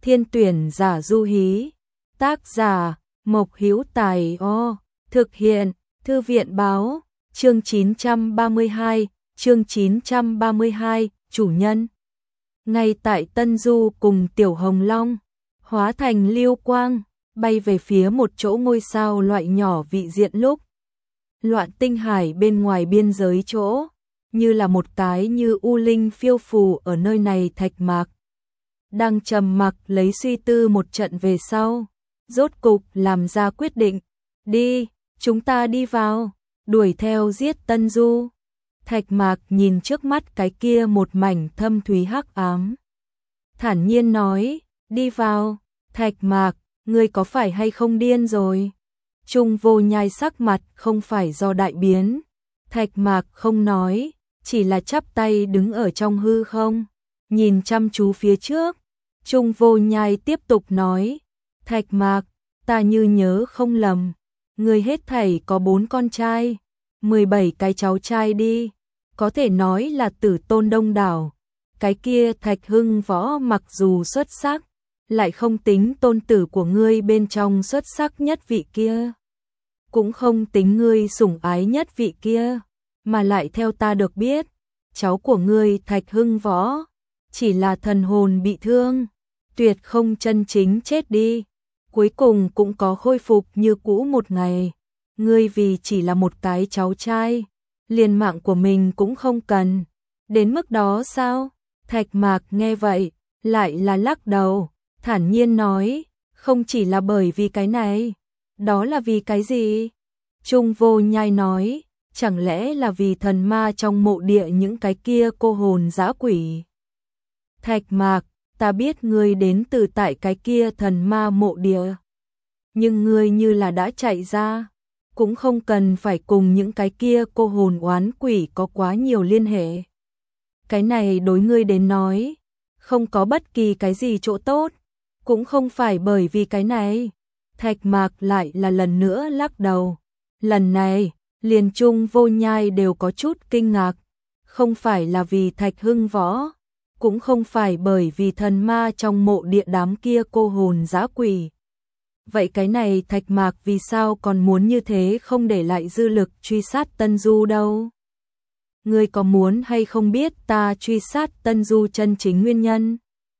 Thiên tuyển giả du hí. Tác giả Mộc Hữu Tài. Thực hiện Thư viện báo. Chương 932, chương 932, chủ nhân. Ngay tại Tân Du cùng Tiểu Hồng Long, hóa thành lưu quang, bay về phía một chỗ ngôi sao loại nhỏ vị diện lúc. Loạn tinh hải bên ngoài biên giới chỗ, như là một cái như u linh phiêu phù ở nơi này. Thạch Mạc đang trầm mặc lấy suy tư một trận về sau, rốt cục làm ra quyết định. Đi, chúng ta đi vào, đuổi theo giết Tân Du. Thạch Mạc nhìn trước mắt cái kia một mảnh thâm thúy hắc ám, thản nhiên nói, đi vào. Thạch Mạc, ngươi có phải hay không điên rồi? Trung Vô Nhai sắc mặt không phải do đại biến. Thạch Mạc không nói, chỉ là chắp tay đứng ở trong hư không, nhìn chăm chú phía trước. Trung Vô Nhai tiếp tục nói, Thạch Mạc, ta như nhớ không lầm, ngươi hết thảy có 4 con trai, 17 cái cháu trai đi, có thể nói là tử tôn đông đảo. Cái kia Thạch Hưng Võ mặc dù xuất sắc, lại không tính tôn tử của ngươi bên trong xuất sắc nhất vị kia, cũng không tính ngươi sủng ái nhất vị kia, mà lại theo ta được biết, cháu của ngươi Thạch Hưng Võ chỉ là thần hồn bị thương, tuyệt không chân chính chết đi, cuối cùng cũng có khôi phục như cũ một ngày. Ngươi vì chỉ là một cái cháu trai, liền mạng của mình cũng không cần, đến mức đó sao? Thạch Mạc nghe vậy, lại là lắc đầu, thản nhiên nói, không chỉ là bởi vì cái này, đó là vì cái gì? Trung Vô Nhai nói, chẳng lẽ là vì thần ma trong mộ địa những cái kia cô hồn dã quỷ? Thạch Mạc, ta biết ngươi đến từ tại cái kia thần ma mộ địa, nhưng ngươi như là đã chạy ra, cũng không cần phải cùng những cái kia cô hồn oán quỷ có quá nhiều liên hệ. Cái này đối ngươi đến nói, không có bất kỳ cái gì chỗ tốt, cũng không phải bởi vì cái này. Thạch Mạc lại là lần nữa lắc đầu. Lần này, liền Trung Vô Nhai đều có chút kinh ngạc, không phải là vì Thạch Hưng Võ, cũng không phải bởi vì thần ma trong mộ địa đám kia cô hồn dã quỷ. Vậy cái này Thạch Mạc vì sao còn muốn như thế không để lại dư lực truy sát Tân Du đâu? Ngươi có muốn hay không biết ta truy sát Tân Du chân chính nguyên nhân?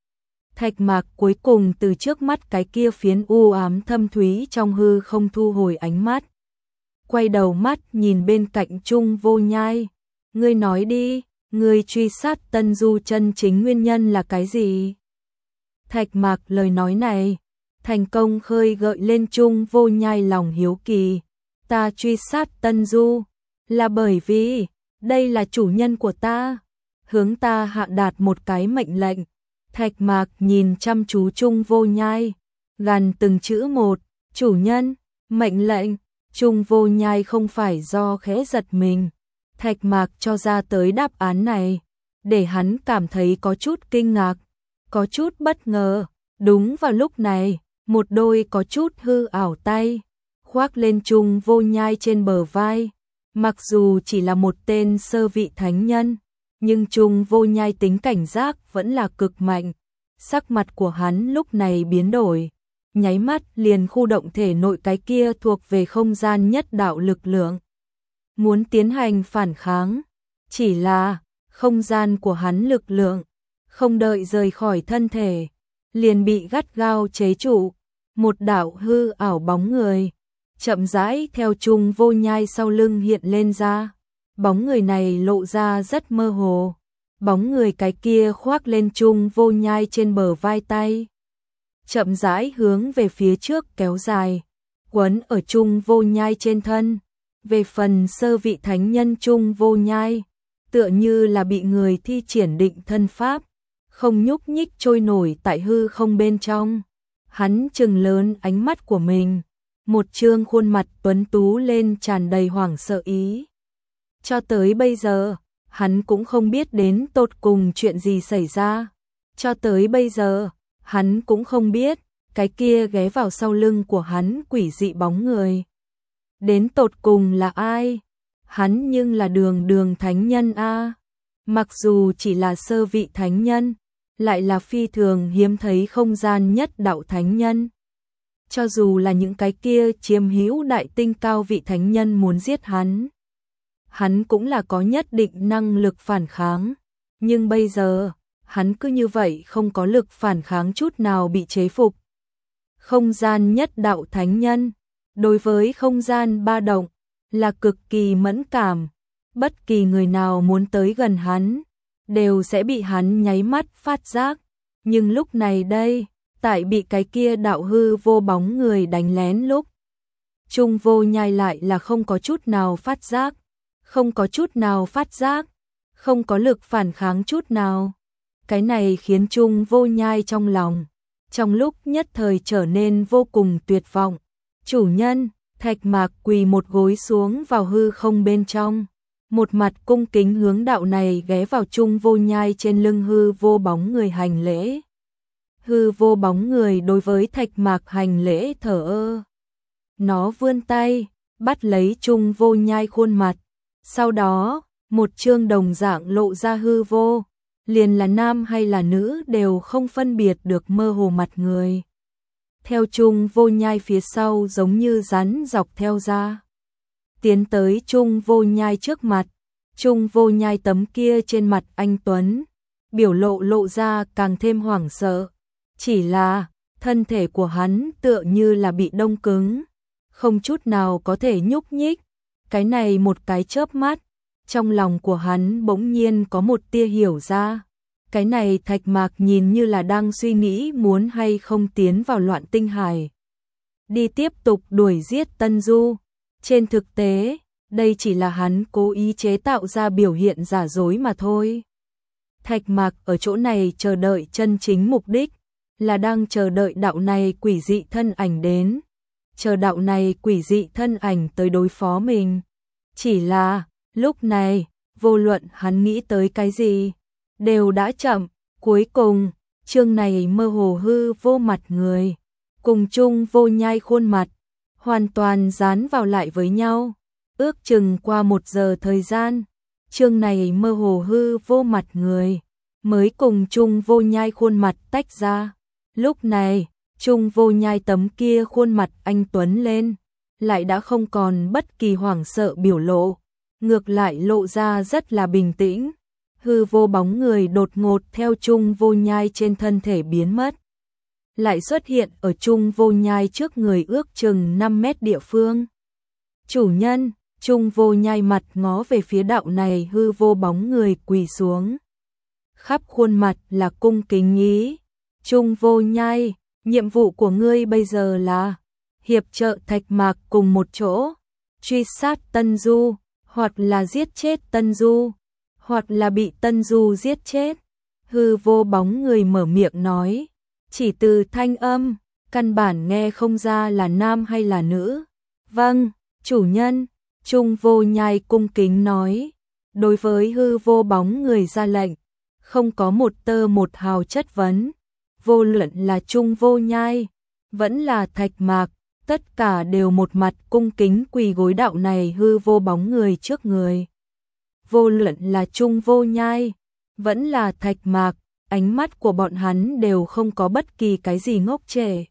Thạch Mạc cuối cùng từ trước mắt cái kia phiến u ám thâm thúy trong hư không thu hồi ánh mắt, quay đầu mắt nhìn bên cạnh Trung Vô Nhai. Ngươi nói đi, ngươi truy sát Tân Du chân chính nguyên nhân là cái gì? Thạch Mạc lời nói này thành công khơi gợi lên Trung Vô Nhai lòng hiếu kỳ. Ta truy sát Tân Du là bởi vì đây là chủ nhân của ta, hướng ta hạ đạt một cái mệnh lệnh. Thạch Mạc nhìn chăm chú Trung Vô Nhai, gằn từng chữ một, chủ nhân, mệnh lệnh. Trung Vô Nhai không phải do khẽ giật mình, Thạch Mạc cho ra tới đáp án này, để hắn cảm thấy có chút kinh ngạc, có chút bất ngờ. Đúng vào lúc này, một đôi có chút hư ảo tay khoác lên Trung Vô Nhai trên bờ vai. Mặc dù chỉ là một tên sơ vị thánh nhân, nhưng Trung Vô Nhai tính cảnh giác vẫn là cực mạnh. Sắc mặt của hắn lúc này biến đổi, nháy mắt liền khu động thể nội cái kia thuộc về không gian nhất đạo lực lượng, muốn tiến hành phản kháng. Chỉ là không gian của hắn lực lượng không đợi rời khỏi thân thể, liền bị gắt gao chế trụ. Một đạo hư ảo bóng người chậm rãi theo Trung Vô Nhai sau lưng hiện lên ra. Bóng người này lộ ra rất mơ hồ. Bóng người cái kia khoác lên Trung Vô Nhai trên bờ vai tay, chậm rãi hướng về phía trước kéo dài, quấn ở Trung Vô Nhai trên thân. Về phần sơ vị thánh nhân Trung Vô Nhai, tựa như là bị người thi triển định thân pháp, không nhúc nhích trôi nổi tại hư không bên trong. Hắn trừng lớn ánh mắt của mình, một trương khuôn mặt tuấn tú lên tràn đầy hoảng sợ ý. Cho tới bây giờ, hắn cũng không biết đến tột cùng chuyện gì xảy ra. Cho tới bây giờ, hắn cũng không biết cái kia ghé vào sau lưng của hắn quỷ dị bóng người đến tột cùng là ai. Hắn nhưng là đường thánh nhân a. Mặc dù chỉ là sơ vị thánh nhân, lại là phi thường hiếm thấy không gian nhất đạo thánh nhân. Cho dù là những cái kia chiếm hữu đại tinh cao vị thánh nhân muốn giết hắn cũng là có nhất định năng lực phản kháng. Nhưng bây giờ, hắn cứ như vậy không có lực phản kháng chút nào bị chế phục. Không gian nhất đạo thánh nhân, đối với không gian ba động, là cực kỳ mẫn cảm. Bất kỳ người nào muốn tới gần hắn, đều sẽ bị hắn nháy mắt phát giác. Nhưng lúc này đây, tại bị cái kia đạo hư vô bóng người đánh lén lúc, Trung Vô Nhai lại là không có chút nào phát giác, không có chút nào phát giác, không có lực phản kháng chút nào. Cái này khiến Trung Vô Nhai trong lòng, trong lúc nhất thời trở nên vô cùng tuyệt vọng. Chủ nhân, Thạch Mạc quỳ một gối xuống vào hư không bên trong, một mặt cung kính hướng đạo này ghé vào Trung Vô Nhai trên lưng hư vô bóng người hành lễ. Hư vô bóng người đối với Thạch Mạc hành lễ thở ơ. Nó vươn tay, bắt lấy Trung Vô Nhai khuôn mặt. Sau đó, một chương đồng dạng lộ ra hư vô, liền là nam hay là nữ đều không phân biệt được mơ hồ mặt người. Theo Trung Vô Nhai phía sau giống như rắn dọc theo ra. Tiến tới Trung Vô Nhai trước mặt, Trung Vô Nhai tấm kia trên mặt anh tuấn, biểu lộ ra càng thêm hoảng sợ. Chỉ là, thân thể của hắn tựa như là bị đông cứng, không chút nào có thể nhúc nhích. Cái này một cái chớp mắt, trong lòng của hắn bỗng nhiên có một tia hiểu ra. Cái này Thạch Mạc nhìn như là đang suy nghĩ muốn hay không tiến vào Loạn Tinh Hải, đi tiếp tục đuổi giết Tân Du. Trên thực tế, đây chỉ là hắn cố ý chế tạo ra biểu hiện giả dối mà thôi. Thạch Mạc ở chỗ này chờ đợi chân chính mục đích, là đang chờ đợi đạo này quỷ dị thân ảnh đến. Chờ đạo này quỷ dị thân ảnh tới đối phó mình. Chỉ là, lúc này, vô luận hắn nghĩ tới cái gì, đều đã chậm. Cuối cùng, chương này mơ hồ hư vô mặt người, cùng Trung Vô Nhai khuôn mặt, hoàn toàn dán vào lại với nhau. Ước chừng qua 1 giờ thời gian, chương này mơ hồ hư vô mặt người, mới cùng Trung Vô Nhai khuôn mặt tách ra. Lúc này, Trung Vô Nhai tấm kia khuôn mặt anh tuấn lên, lại đã không còn bất kỳ hoảng sợ biểu lộ, ngược lại lộ ra rất là bình tĩnh. Hư vô bóng người đột ngột theo Trung Vô Nhai trên thân thể biến mất, lại xuất hiện ở Trung Vô Nhai trước người ước chừng 5 mét địa phương. Chủ nhân, Trung Vô Nhai mặt ngó về phía đạo này hư vô bóng người quỳ xuống. Khắp khuôn mặt là cung kính ý. Trung Vô Nhai, nhiệm vụ của ngươi bây giờ là hiệp trợ Thạch Mạc cùng một chỗ, truy sát Tân Du, hoặc là giết chết Tân Du, hoặc là bị Tân Du giết chết. Hư vô bóng người mở miệng nói, chỉ từ thanh âm, căn bản nghe không ra là nam hay là nữ. Vâng, chủ nhân, Trung Vô Nhai cung kính nói, đối với hư vô bóng người ra lệnh, không có một tơ một hào chất vấn. Vô luận là Trung Vô Nhai, vẫn là Thạch Mạc, tất cả đều một mặt cung kính quỳ gối đạo này hư vô bóng người trước người. Vô luận là Trung Vô Nhai, vẫn là Thạch Mạc, ánh mắt của bọn hắn đều không có bất kỳ cái gì ngốc trệ,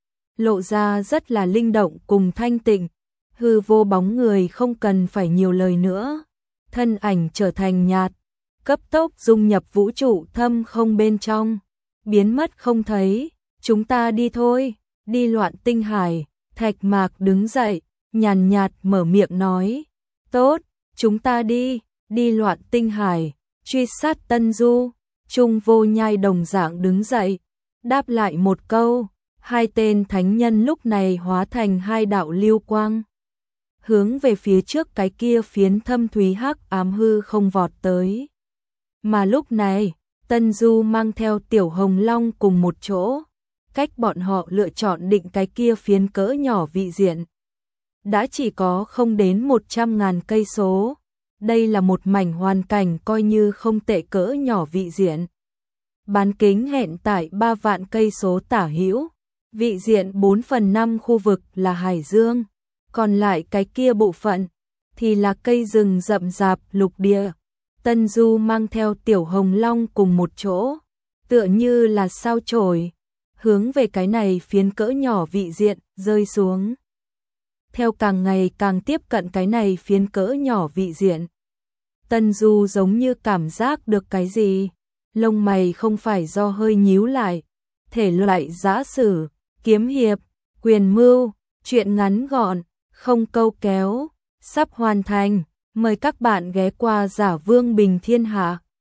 lộ ra rất là linh động cùng thanh tịnh. Hư vô bóng người không cần phải nhiều lời nữa, thân ảnh trở thành nhạt, cấp tốc dung nhập vũ trụ thâm không bên trong, biến mất không thấy. Chúng ta đi thôi, đi Loạn Tinh Hải. Thạch Mạc đứng dậy, nhàn nhạt mở miệng nói, tốt, chúng ta đi Loạn Tinh Hải, truy sát Tân Du. Trung Vô Nhai đồng dạng đứng dậy, đáp lại một câu. Hai tên thánh nhân lúc này hóa thành hai đạo lưu quang, hướng về phía trước cái kia phiến thâm thúy hắc ám hư không vọt tới. Mà lúc này, Tân Du mang theo Tiểu Hồng Long cùng một chỗ, cách bọn họ lựa chọn định cái kia phiến cỡ nhỏ vị diện, đã chỉ có không đến 100.000 cây số. Đây là một mảnh hoàn cảnh coi như không tệ cỡ nhỏ vị diện. Bán kính hẹn tại 3 vạn cây số tả hữu. Vị diện 4/5 khu vực là hải dương, còn lại cái kia bộ phận thì là cây rừng rậm rạp lục địa. Tân Du mang theo Tiểu Hồng Long cùng một chỗ, tựa như là sao chổi, hướng về cái này phiến cỡ nhỏ vị diện rơi xuống. Theo càng ngày càng tiếp cận cái này phiến cỡ nhỏ vị diện, Tân Du giống như cảm giác được cái gì, lông mày không phải do hơi nhíu lại, thể loại giã sử, kiếm hiệp, quyền mưu, truyện ngắn gọn, không câu kéo, sắp hoàn thành, mời các bạn ghé qua Giả Vương Bình Thiên Hạ.